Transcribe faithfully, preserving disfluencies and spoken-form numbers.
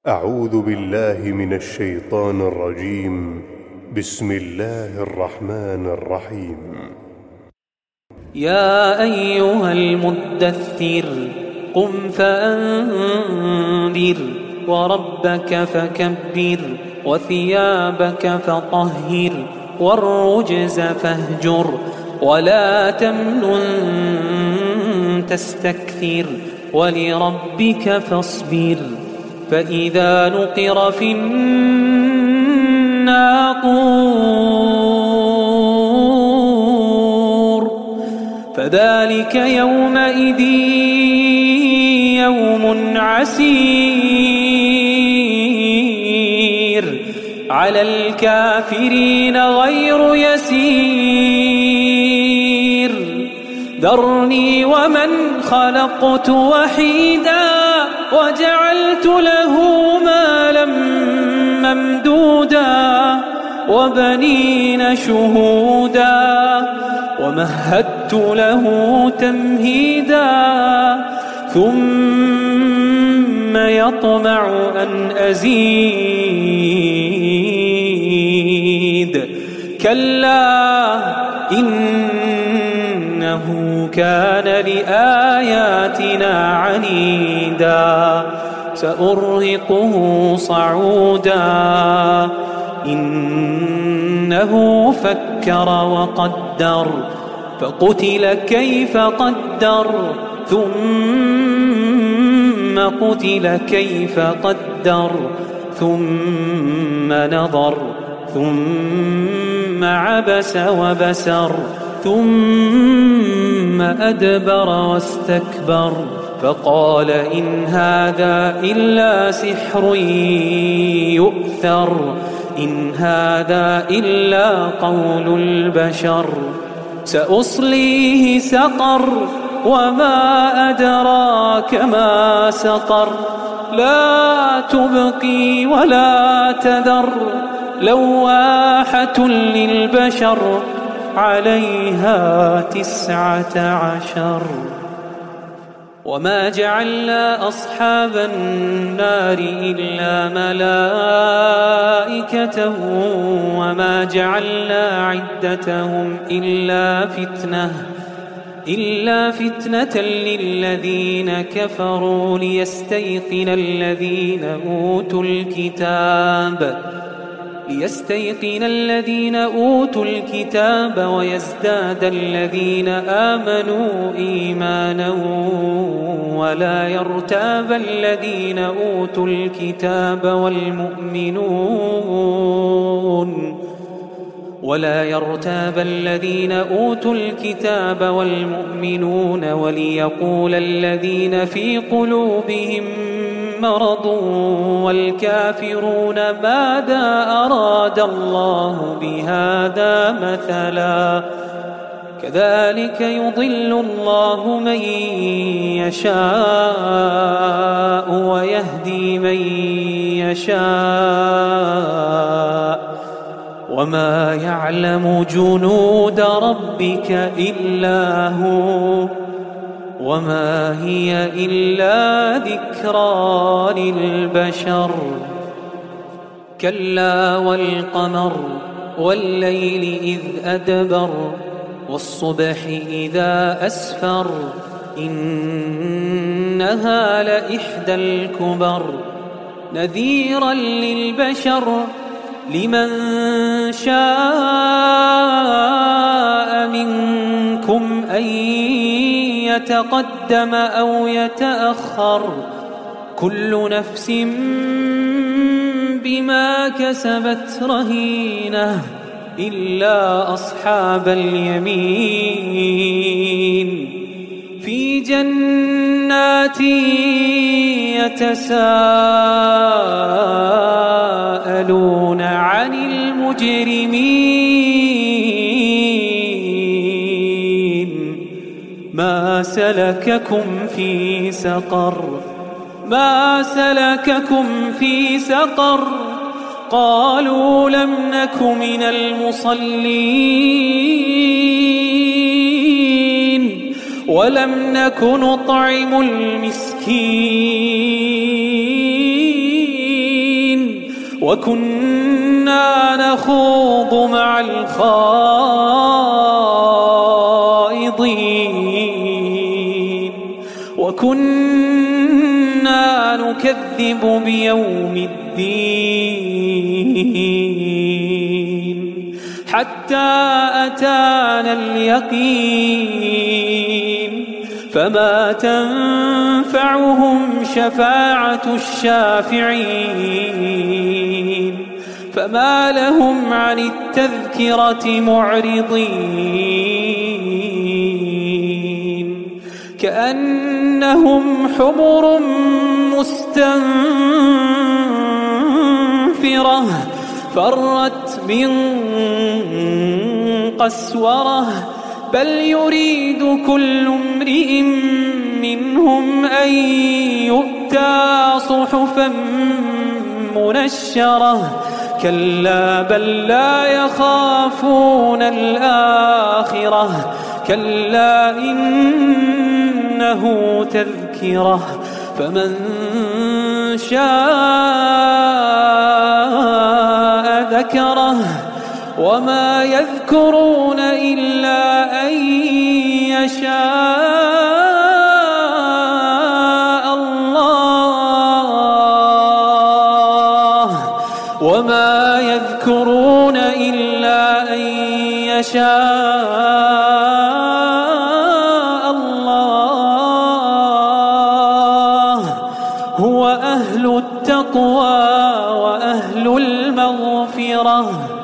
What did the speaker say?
أعوذ بالله من الشيطان الرجيم. بسم الله الرحمن الرحيم. يا أيها المدثر قم فأنذر وربك فكبر وثيابك فطهر والرجز فاهجر ولا تمنن تستكثر ولربك فاصبر فإذا نقر في الناقور فذلك يومئذ يوم عسير على الكافرين غير يسير ذرني ومن خلقت وحيدا وجعلت له مالا ممدودا وبنين شهودا ومهدت له تمهيدا ثم يطمع أن أزيد كلا إنه كان لآياتنا عنيدا سأرهقه صعودا إنه فكر وقدر فقتل كيف قدر ثم قتل كيف قدر ثم نظر ثم عبس وبسر ثم أدبر واستكبر فقال إن هذا إلا سحر يؤثر إن هذا إلا قول البشر سأصليه سقر وما أدراك ما سقر لا تبقي ولا تذر لواحة للبشر عليها تسعة عشر وما جعلنا أصحاب النار إلا ملائكة وما جعلنا عدتهم إلا فتنة إلا فتنة للذين كفروا ليستيقن الذين أوتوا الكتاب ليستيقن الذين أوتوا الكتاب ويزداد الذين آمنوا إيمانا ولا يرتاب الذين أوتوا الكتاب والمؤمنون ولا يرتاب الذين أوتوا الكتاب والمؤمنون وليقول الذين في قلوبهم مرض والكافرون ماذا أراد الله بهذا مثلا كذلك يضل الله من يشاء ويهدي من يشاء وما يعلم جنود ربك إلا هو وما هي إلا ذكرى للبشر كلا والقمر والليل إذ أدبر والصبح إذا أسفر إنها لإحدى الكبر نذيرا للبشر لمن شاء منكم أن يتقدم أو يتأخر كل نفس بما كسبت رهينة إلا أصحاب اليمين في جنات يتساءلون عن المجرمين ما سلككم في سقر ما سلككم في سقر قالوا لم نك من المصلين ولم نك نطعم المسكين وكنا نخوض مع الخائضين وكنا نكذب بيوم الدين حتى أتانا اليقين فما تنفعهم شفاعة الشافعين فما لهم عن التذكرة معرضين كأنهم حمر مستنفرة فرت من قسورة بل يريد كل امرئ منهم أن يؤتى صحفا منشرة كلا بل لا يخافون الآخرة كلا إنه تذكرة فمن شاء ذكره وما يذكرون إلا أن يشاء الله وما يذكرون إلا أن يشاء الله هو أهل التقوى وأهل المغفرة